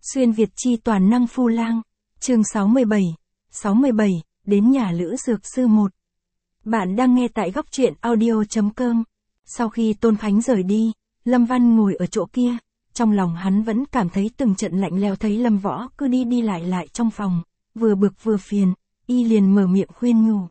Xuyên Việt chi toàn năng phu lang, chương 67, đến nhà Lữ Dược Sư 1. Bạn đang nghe tại góc truyện audio.com. Sau khi Tôn Khánh rời đi, Lâm Văn ngồi ở chỗ kia, trong lòng hắn vẫn cảm thấy từng trận lạnh lẽo, thấy Lâm Võ cứ đi đi lại trong phòng, vừa bực vừa phiền, y liền mở miệng khuyên nhủ.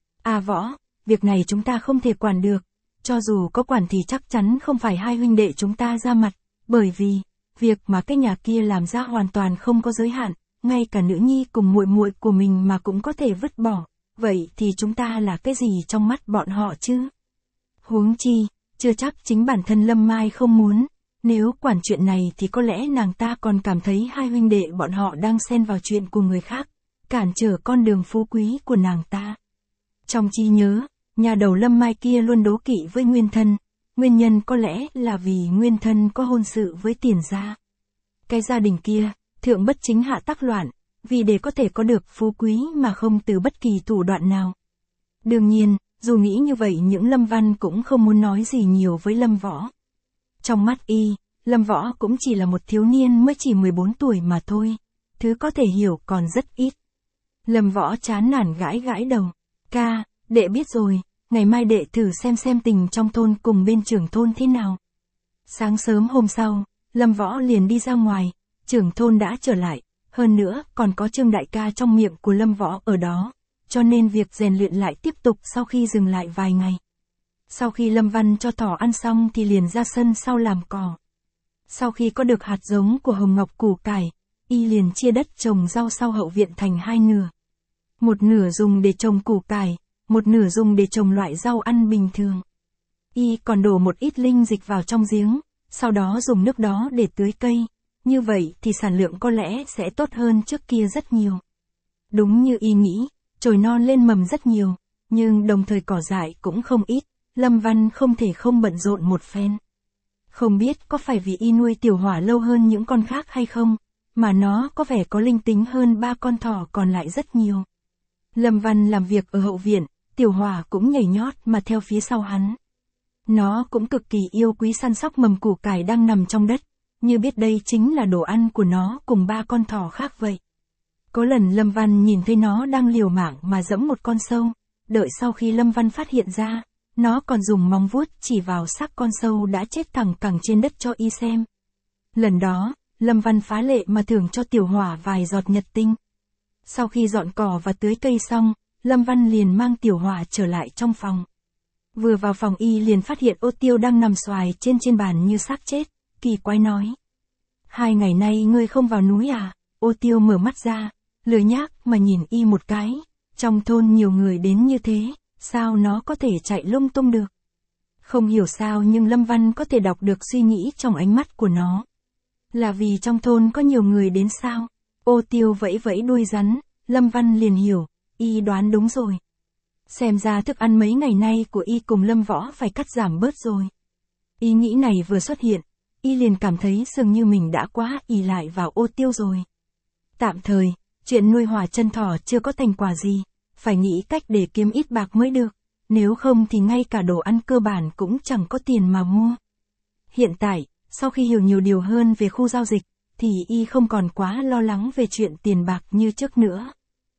À Võ, việc này chúng ta không thể quản được, cho dù có quản thì chắc chắn không phải hai huynh đệ chúng ta ra mặt, bởi vì việc mà cái nhà kia làm ra hoàn toàn không có giới hạn, ngay cả nữ nhi cùng muội muội của mình mà cũng có thể vứt bỏ, vậy thì chúng ta là cái gì trong mắt bọn họ chứ? Huống chi, chưa chắc chính bản thân Lâm Mai không muốn, nếu quản chuyện này thì có lẽ nàng ta còn cảm thấy hai huynh đệ bọn họ đang xen vào chuyện của người khác, cản trở con đường phú quý của nàng ta. Trong trí nhớ, nhà đầu Lâm Mai kia luôn đố kỵ với Nguyên Thân. Nguyên nhân có lẽ là vì Nguyên Thân có hôn sự với Tiền gia. Cái gia đình kia, thượng bất chính hạ tắc loạn, vì để có thể có được phú quý mà không từ bất kỳ thủ đoạn nào. Đương nhiên, dù nghĩ như vậy những Lâm Văn cũng không muốn nói gì nhiều với Lâm Võ. Trong mắt y, Lâm Võ cũng chỉ là một thiếu niên mới chỉ 14 tuổi mà thôi, thứ có thể hiểu còn rất ít. Lâm Võ chán nản gãi đầu. Ca, đệ biết rồi. Ngày mai đệ thử xem tình trong thôn cùng bên trưởng thôn thế nào. Sáng sớm hôm sau, Lâm Võ liền đi ra ngoài, trưởng thôn đã trở lại, hơn nữa còn có Trương đại ca trong miệng của Lâm Võ ở đó, cho nên việc rèn luyện lại tiếp tục sau khi dừng lại vài ngày. Sau khi Lâm Văn cho thỏ ăn xong thì liền ra sân sau làm cỏ. Sau khi có được hạt giống của hồng ngọc củ cải, y liền chia đất trồng rau sau hậu viện thành hai nửa. Một nửa dùng để trồng củ cải, một nửa dùng để trồng loại rau ăn bình thường. Y còn đổ một ít linh dịch vào trong giếng, sau đó dùng nước đó để tưới cây, như vậy thì sản lượng có lẽ sẽ tốt hơn trước kia rất nhiều. Đúng như y nghĩ, chồi non lên mầm rất nhiều, nhưng đồng thời cỏ dại cũng không ít, Lâm Văn không thể không bận rộn một phen. Không biết có phải vì y nuôi Tiểu Hỏa lâu hơn những con khác hay không, mà nó có vẻ có linh tính hơn ba con thỏ còn lại rất nhiều. Lâm Văn làm việc ở hậu viện, Tiểu Hỏa cũng nhảy nhót mà theo phía sau hắn. Nó cũng cực kỳ yêu quý săn sóc mầm củ cải đang nằm trong đất, như biết đây chính là đồ ăn của nó cùng ba con thỏ khác vậy. Có lần Lâm Văn nhìn thấy nó đang liều mạng mà giẫm một con sâu, đợi sau khi Lâm Văn phát hiện ra, nó còn dùng móng vuốt chỉ vào xác con sâu đã chết thẳng cẳng trên đất cho y xem. Lần đó, Lâm Văn phá lệ mà thưởng cho Tiểu Hỏa vài giọt nhật tinh. Sau khi dọn cỏ và tưới cây xong, Lâm Văn liền mang Tiểu Hỏa trở lại trong phòng. Vừa vào phòng y liền phát hiện Ô Tiêu đang nằm xoài trên bàn như xác chết, kỳ quái nói. 2 ngày nay ngươi không vào núi à? Ô Tiêu mở mắt ra, lười nhác mà nhìn y một cái, trong thôn nhiều người đến như thế, sao nó có thể chạy lung tung được? Không hiểu sao nhưng Lâm Văn có thể đọc được suy nghĩ trong ánh mắt của nó. Là vì trong thôn có nhiều người đến sao? Ô Tiêu vẫy đuôi rắn, Lâm Văn liền hiểu. Y đoán đúng rồi. Xem ra thức ăn mấy ngày nay của y cùng Lâm Võ phải cắt giảm bớt rồi. Ý nghĩ này vừa xuất hiện, y liền cảm thấy dường như mình đã quá ỷ lại vào Ô Tiêu rồi. Tạm thời, chuyện nuôi hỏa chân thỏ chưa có thành quả gì, phải nghĩ cách để kiếm ít bạc mới được, nếu không thì ngay cả đồ ăn cơ bản cũng chẳng có tiền mà mua. Hiện tại, sau khi hiểu nhiều điều hơn về khu giao dịch, thì y không còn quá lo lắng về chuyện tiền bạc như trước nữa.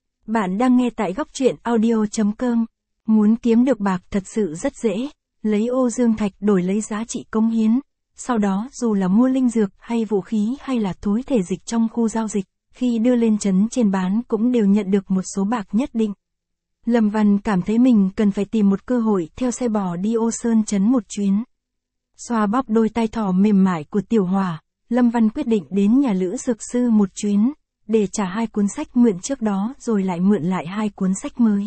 Bạn đang nghe tại góc truyện audio.com. Muốn kiếm được bạc thật sự rất dễ, lấy ô dương thạch đổi lấy giá trị cống hiến, sau đó dù là mua linh dược hay vũ khí hay là túi thể dịch trong khu giao dịch, khi đưa lên trấn trên bán cũng đều nhận được một số bạc nhất định. Lâm Văn cảm thấy mình cần phải tìm một cơ hội theo xe bò đi Ô Sơn trấn một chuyến. Xoa bóp đôi tai thỏ mềm mại của Tiểu Hỏa, Lâm Văn quyết định đến nhà Lữ Dược Sư một chuyến, để trả 2 cuốn sách mượn trước đó rồi lại mượn lại 2 cuốn sách mới.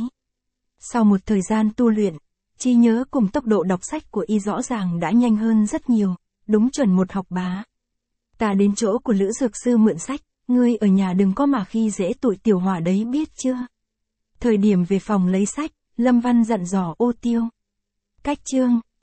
Sau một thời gian tu luyện, trí nhớ cùng tốc độ đọc sách của y rõ ràng đã nhanh hơn rất nhiều, đúng chuẩn một học bá. Ta đến chỗ của Lữ Dược Sư mượn sách, ngươi ở nhà đừng có mà khi dễ tụi Tiểu Hỏa đấy biết chưa? Thời điểm về phòng lấy sách, Lâm Văn dặn dò Ô Tiêu. Cách chương